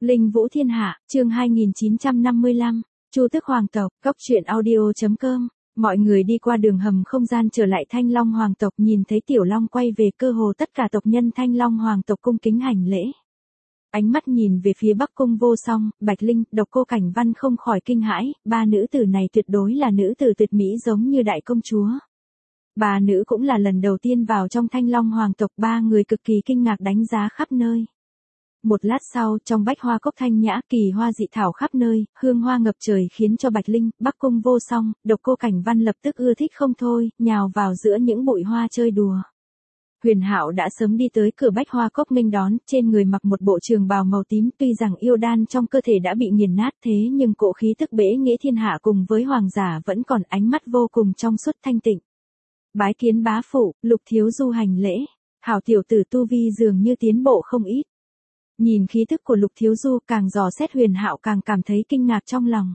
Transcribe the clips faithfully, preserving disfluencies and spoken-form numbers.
Linh Vũ Thiên Hạ, chương hai nghìn chín trăm năm mươi lăm, Chu Tước Hoàng tộc, Cốc truyện audio chấm com. Mọi người đi qua đường hầm không gian trở lại Thanh Long Hoàng tộc, nhìn thấy Tiểu Long quay về, cơ hồ tất cả tộc nhân Thanh Long Hoàng tộc cung kính hành lễ. Ánh mắt nhìn về phía Bắc Cung Vô Song, Bạch Linh, Độc Cô Cảnh Văn không khỏi kinh hãi, ba nữ tử này tuyệt đối là nữ tử tuyệt mỹ giống như đại công chúa. Ba nữ cũng là lần đầu tiên vào trong Thanh Long Hoàng tộc, ba người cực kỳ kinh ngạc đánh giá khắp nơi. Một lát sau, trong bách hoa cốc thanh nhã, kỳ hoa dị thảo khắp nơi, hương hoa ngập trời khiến cho Bạch Linh, Bắc Cung Vô Song, Độc Cô Cảnh Văn lập tức ưa thích không thôi, nhào vào giữa những bụi hoa chơi đùa. Huyền Hạo đã sớm đi tới cửa bách hoa cốc nghênh đón, trên người mặc một bộ trường bào màu tím, tuy rằng yêu đan trong cơ thể đã bị nghiền nát thế nhưng cỗ khí tức bẽ nghĩa thiên hạ cùng với hoàng giả vẫn còn, ánh mắt vô cùng trong suốt thanh tịnh. Bái kiến bá phụ, Lục thiếu du hành lễ. Hảo tiểu tử tu vi dường như tiến bộ không ít. Nhìn khí tức của Lục thiếu du, càng dò xét Huyền Hạo càng cảm thấy kinh ngạc trong lòng.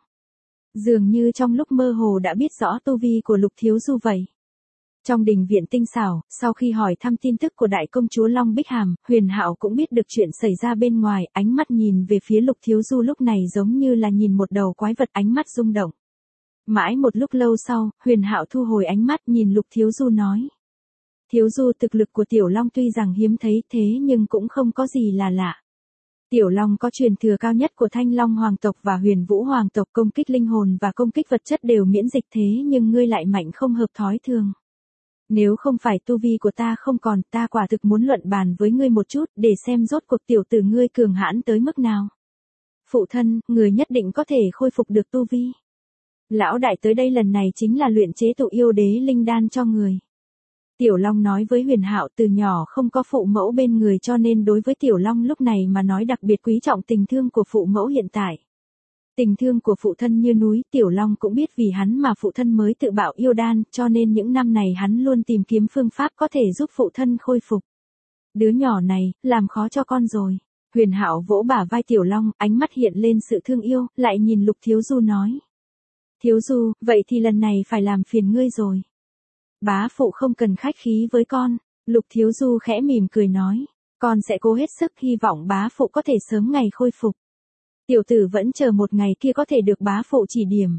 Dường như trong lúc mơ hồ đã biết rõ tu vi của Lục thiếu du vậy. Trong đình viện tinh xảo, sau khi hỏi thăm tin tức của đại công chúa Long Bích Hàm, Huyền Hạo cũng biết được chuyện xảy ra bên ngoài, ánh mắt nhìn về phía Lục thiếu du lúc này giống như là nhìn một đầu quái vật, ánh mắt rung động. Mãi một lúc lâu sau, Huyền Hạo thu hồi ánh mắt, nhìn Lục thiếu du nói: Thiếu du, thực lực của Tiểu Long tuy rằng hiếm thấy thế nhưng cũng không có gì là lạ. Tiểu Long có truyền thừa cao nhất của Thanh Long Hoàng tộc và Huyền Vũ Hoàng tộc, công kích linh hồn và công kích vật chất đều miễn dịch, thế nhưng ngươi lại mạnh không hợp thói thường. Nếu không phải tu vi của ta không còn, ta quả thực muốn luận bàn với ngươi một chút, để xem rốt cuộc tiểu tử ngươi cường hãn tới mức nào. Phụ thân, người nhất định có thể khôi phục được tu vi. Lão đại tới đây lần này chính là luyện chế tụ yêu đế linh đan cho người. Tiểu Long nói với Huyền Hạo, từ nhỏ không có phụ mẫu bên người cho nên đối với Tiểu Long lúc này mà nói đặc biệt quý trọng tình thương của phụ mẫu hiện tại. Tình thương của phụ thân như núi, Tiểu Long cũng biết vì hắn mà phụ thân mới tự bạo yêu đan, cho nên những năm này hắn luôn tìm kiếm phương pháp có thể giúp phụ thân khôi phục. Đứa nhỏ này, làm khó cho con rồi. Huyền Hạo vỗ bả vai Tiểu Long, ánh mắt hiện lên sự thương yêu, lại nhìn Lục thiếu du nói: Thiếu du, vậy thì lần này phải làm phiền ngươi rồi. Bá phụ không cần khách khí với con. Lục thiếu du khẽ mỉm cười nói: Con sẽ cố hết sức, hy vọng bá phụ có thể sớm ngày khôi phục. Tiểu tử vẫn chờ một ngày kia có thể được bá phụ chỉ điểm.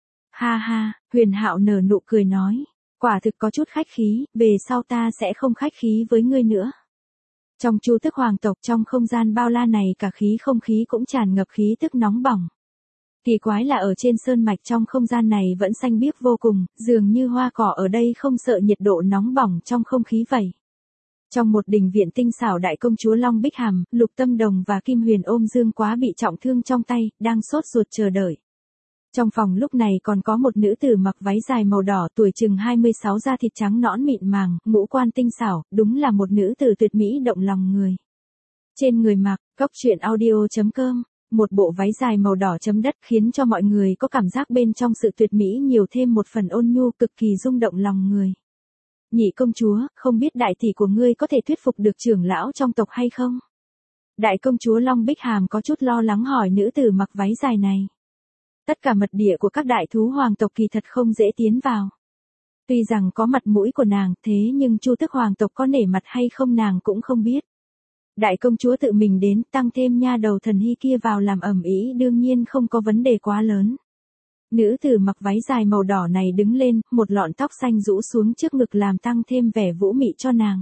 Ha ha, Huyền Hạo nở nụ cười nói: Quả thực có chút khách khí, về sau ta sẽ không khách khí với ngươi nữa. Trong Chu Tước Hoàng tộc, trong không gian bao la này, cả khí không khí cũng tràn ngập khí tức nóng bỏng. Kỳ quái là ở trên sơn mạch trong không gian này vẫn xanh biếc vô cùng, dường như hoa cỏ ở đây không sợ nhiệt độ nóng bỏng trong không khí vậy. Trong một đình viện tinh xảo, đại công chúa Long Bích Hàm, Lục Tâm Đồng và Kim Huyền ôm Dương Quá bị trọng thương trong tay, đang sốt ruột chờ đợi. Trong phòng lúc này còn có một nữ tử mặc váy dài màu đỏ, tuổi chừng hai mươi sáu, da thịt trắng nõn mịn màng, ngũ quan tinh xảo, đúng là một nữ tử tuyệt mỹ động lòng người. Trên người mặc, Cốc truyện audio chấm com, một bộ váy dài màu đỏ chấm đất khiến cho mọi người có cảm giác bên trong sự tuyệt mỹ nhiều thêm một phần ôn nhu, cực kỳ rung động lòng người. Nhị công chúa, không biết đại tỷ của ngươi có thể thuyết phục được trưởng lão trong tộc hay không? Đại công chúa Long Bích Hàm có chút lo lắng hỏi nữ tử mặc váy dài này. Tất cả mật địa của các đại thú hoàng tộc kỳ thật không dễ tiến vào. Tuy rằng có mặt mũi của nàng, thế nhưng Chu Tước Hoàng tộc có nể mặt hay không nàng cũng không biết. Đại công chúa tự mình đến, tăng thêm nha đầu Thần Hy kia vào làm ầm ĩ, đương nhiên không có vấn đề quá lớn. Nữ tử mặc váy dài màu đỏ này đứng lên, một lọn tóc xanh rũ xuống trước ngực làm tăng thêm vẻ vũ mị cho nàng.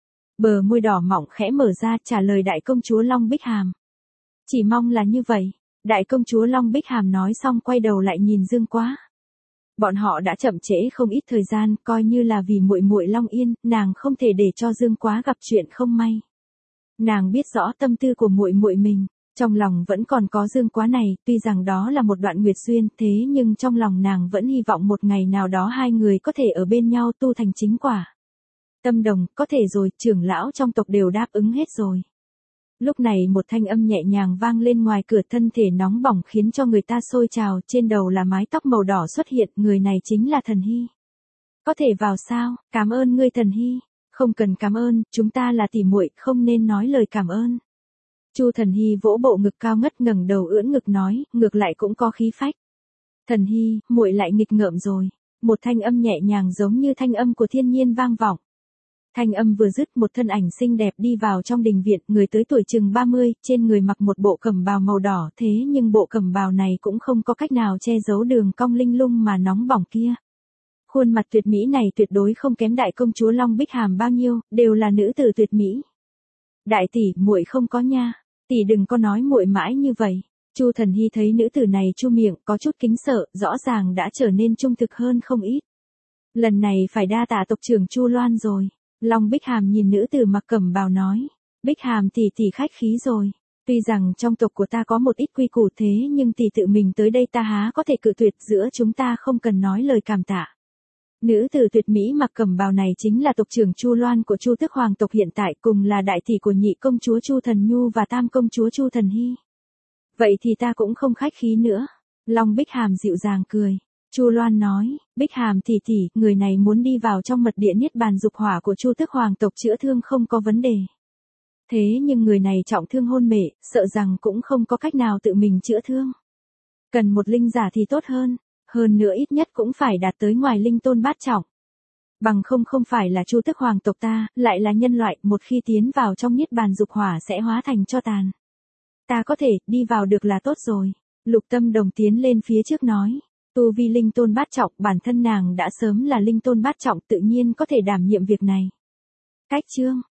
Bờ môi đỏ mọng khẽ mở ra, trả lời đại công chúa Long Bích Hàm. Chỉ mong là như vậy. Đại công chúa Long Bích Hàm nói xong quay đầu lại nhìn Dương Quá. Bọn họ đã chậm trễ không ít thời gian, coi như là vì muội muội Long Yên, nàng không thể để cho Dương Quá gặp chuyện không may. Nàng biết rõ tâm tư của muội muội mình, trong lòng vẫn còn có Dương Quá này, tuy rằng đó là một đoạn nguyệt duyên, thế nhưng trong lòng nàng vẫn hy vọng một ngày nào đó hai người có thể ở bên nhau tu thành chính quả. Tâm Đồng, có thể rồi, trưởng lão trong tộc đều đáp ứng hết rồi. Lúc này một thanh âm nhẹ nhàng vang lên ngoài cửa, thân thể nóng bỏng khiến cho người ta sôi trào, trên đầu là mái tóc màu đỏ xuất hiện, người này chính là Thần Hy. Có thể vào sao? Cảm ơn ngươi Thần Hy. Không cần cảm ơn, chúng ta là tỉ muội, không nên nói lời cảm ơn. Chu Thần Hy vỗ bộ ngực cao ngất ngẩng đầu ưỡn ngực nói, ngược lại cũng có khí phách. Thần Hy, muội lại nghịch ngợm rồi. Một thanh âm nhẹ nhàng giống như thanh âm của thiên nhiên vang vọng. Thanh âm vừa dứt, một thân ảnh xinh đẹp đi vào trong đình viện, người tới tuổi chừng ba mươi, trên người mặc một bộ cẩm bào màu đỏ, thế nhưng bộ cẩm bào này cũng không có cách nào che giấu đường cong linh lung mà nóng bỏng kia. Khuôn mặt tuyệt mỹ này tuyệt đối không kém đại công chúa Long Bích Hàm bao nhiêu, đều là nữ tử tuyệt mỹ. Đại tỷ, muội không có nha, tỷ đừng có nói muội mãi như vậy. Chu Thần Hy thấy nữ tử này chu miệng, có chút kính sợ, rõ ràng đã trở nên trung thực hơn không ít. Lần này phải đa tạ tộc trưởng Chu Loan rồi. Long Bích Hàm nhìn nữ tử mặc cẩm bào nói, Bích Hàm tỷ tỷ khách khí rồi. Tuy rằng trong tộc của ta có một ít quy củ thế nhưng tỷ tự mình tới đây ta há có thể cự tuyệt, giữa chúng ta không cần nói lời cảm tạ. Nữ tử tuyệt mỹ mặc cẩm bào này chính là tộc trưởng Chu Loan của Chu Tước Hoàng tộc hiện tại, cùng là đại tỷ của nhị công chúa Chu Thần Nhu và tam công chúa Chu Thần Hy. Vậy thì ta cũng không khách khí nữa. Long Bích Hàm dịu dàng cười. Chu Loan nói, Bích Hàm tỷ tỷ, người này muốn đi vào trong mật địa niết bàn dục hỏa của Chu Tước Hoàng tộc chữa thương không có vấn đề. Thế nhưng người này trọng thương hôn mê, sợ rằng cũng không có cách nào tự mình chữa thương. Cần một linh giả thì tốt hơn, hơn nữa ít nhất cũng phải đạt tới ngoài linh tôn bát trọng. Bằng không không phải là Chu Tước Hoàng tộc ta, lại là nhân loại, một khi tiến vào trong niết bàn dục hỏa sẽ hóa thành tro tàn. Ta có thể, đi vào được là tốt rồi. Lục Tâm Đồng tiến lên phía trước nói. Tu vi linh tôn bát trọng, bản thân nàng đã sớm là linh tôn bát trọng, tự nhiên có thể đảm nhiệm việc này. Cách chương